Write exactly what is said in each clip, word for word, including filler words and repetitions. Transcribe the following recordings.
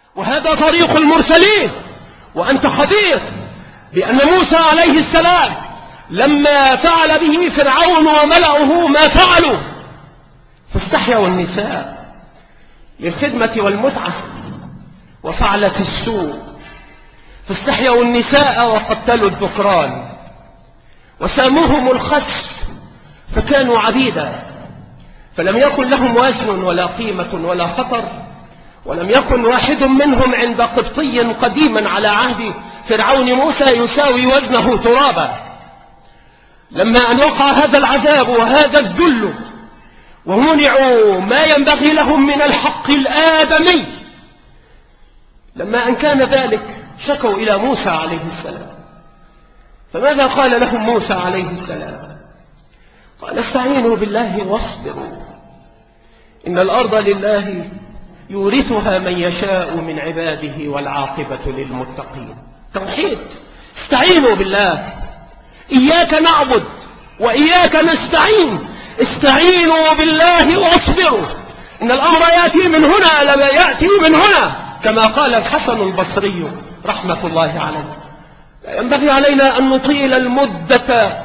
وهذا طريق المرسلين. وأنت خبير بأن موسى عليه السلام لما فعل به فرعون وملأه ما فعلوا، فاستحيوا النساء للخدمة والمتعة وفعلت السوء، فاستحيوا النساء وقتلوا الذكران وساموهم الخسف فكانوا عبيدا، فلم يكن لهم وزن ولا قيمة ولا خطر، ولم يكن واحد منهم عند قبطي قديما على عهد فرعون موسى يساوي وزنه ترابا. لما أن وقع هذا العذاب وهذا الذل ومنعوا ما ينبغي لهم من الحق الآدمي، لما أن كان ذلك شكوا إلى موسى عليه السلام. فماذا قال لهم موسى عليه السلام؟ قال استعينوا بالله واصبروا إن الأرض لله يورثها من يشاء من عباده والعاقبة للمتقين. توحيد. استعينوا بالله، إياك نعبد وإياك نستعين. استعينوا بالله واصبروا إن الأمر يأتي من هنا لما يأتي من هنا، كما قال الحسن البصري رحمة الله عليه. لا ينبغي علينا أن نطيل المدة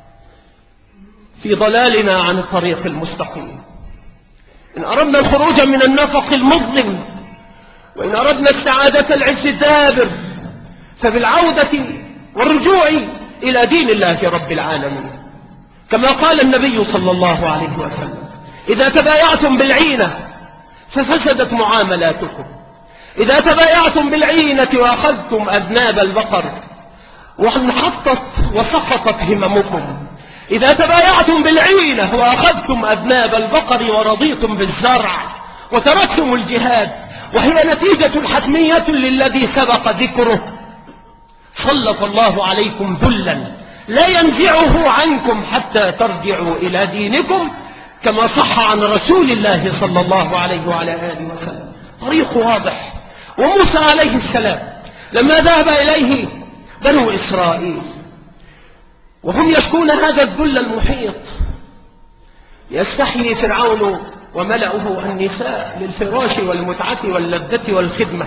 في ضلالنا عن الطريق المستقيم. إن أردنا الخروج من النفق المظلم، وإن أردنا استعادة العز الدابر، فبالعودة والرجوع إلى دين الله رب العالمين، كما قال النبي صلى الله عليه وسلم: إذا تبايعتم بالعينة ففسدت معاملاتكم، إذا تبايعتم بالعينة وأخذتم أذناب البقر وانحطت وسقطت هممكم، إذا تبايعتم بالعينة وأخذتم أذناب البقر ورضيتم بالزرع وتركتم الجهاد، وهي نتيجة حتمية للذي سبق ذكره، سلط الله عليكم ذلا لا ينزعه عنكم حتى ترجعوا إلى دينكم، كما صح عن رسول الله صلى الله عليه وعلى آله وسلم. طريق واضح. وموسى عليه السلام لما ذهب إليه بنو إسرائيل وهم يشكون هذا الذل المحيط، يستحيي فرعون وملأه النساء للفراش والمتعة واللذة والخدمة،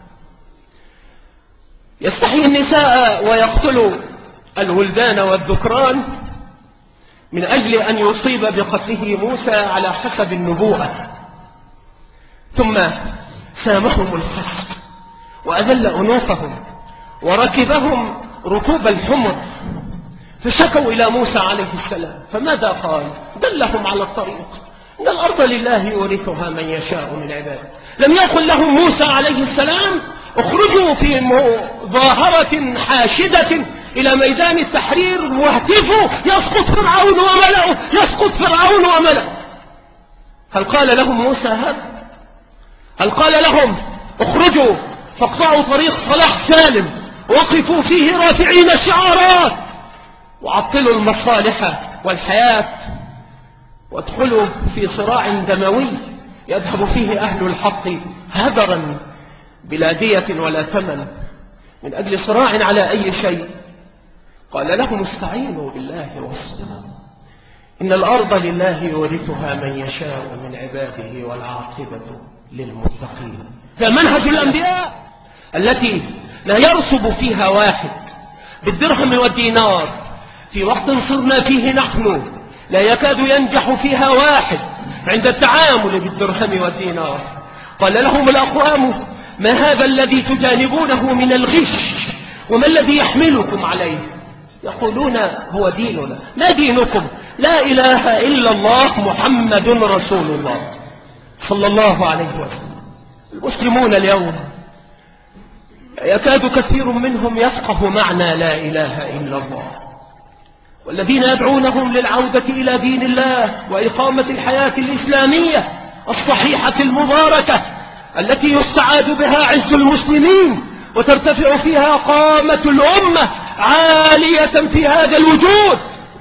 يستحيي النساء ويقتل الولدان والذكران من أجل أن يصيب بقتله موسى على حسب النبوءة. ثم سامهم الخسف وأذل أنوفهم وركبهم ركوب الحمر، فشكوا إلى موسى عليه السلام. فماذا قال؟ دلهم على الطريق. إن الأرض لله يورثها من يشاء من عباده. لم يقل لهم موسى عليه السلام اخرجوا في مظاهرة حاشدة إلى ميدان التحرير واهتفوا يسقط فرعون وملأه، يسقط فرعون وملأه. هل قال لهم موسى هذا؟ هل قال لهم اخرجوا فاقطعوا طريق صلاح سالم وقفوا فيه رافعين الشعارات وعطلوا المصالح والحياة وادخلوا في صراع دموي يذهب فيه أهل الحق هدرا بلا دية ولا ثمن من أجل صراع على أي شيء؟ قال لهم استعينوا بالله واصبروا إن الأرض لله يورثها من يشاء من عباده والعاقبة للمتقين. فمنهج الأنبياء التي لا يرسب فيها واحد بالدرهم والدينار في وقت صرنا فيه نحن لا يكاد ينجح فيها واحد عند التعامل بالدرهم والدينار. قال لهم الأقوام ما هذا الذي تجانبونه من الغش وما الذي يحملكم عليه؟ يقولون هو ديننا. ما دينكم؟ لا إله إلا الله محمد رسول الله صلى الله عليه وسلم. المسلمون اليوم يكاد كثير منهم يفقه معنى لا إله إلا الله، والذين يدعونهم للعودة إلى دين الله وإقامة الحياة الإسلامية الصحيحة المباركة التي يستعاد بها عز المسلمين وترتفع فيها قامة الأمة عالية في هذا الوجود.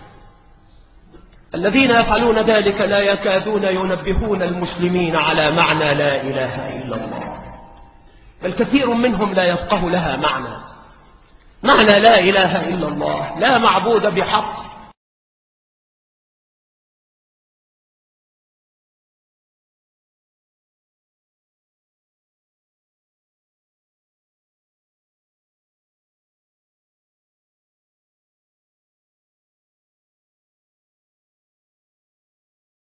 الذين يفعلون ذلك لا يكادون ينبهون المسلمين على معنى لا إله إلا الله، بل كثير منهم لا يفقه لها معنى. معنى لا إله إلا الله: لا معبود بحق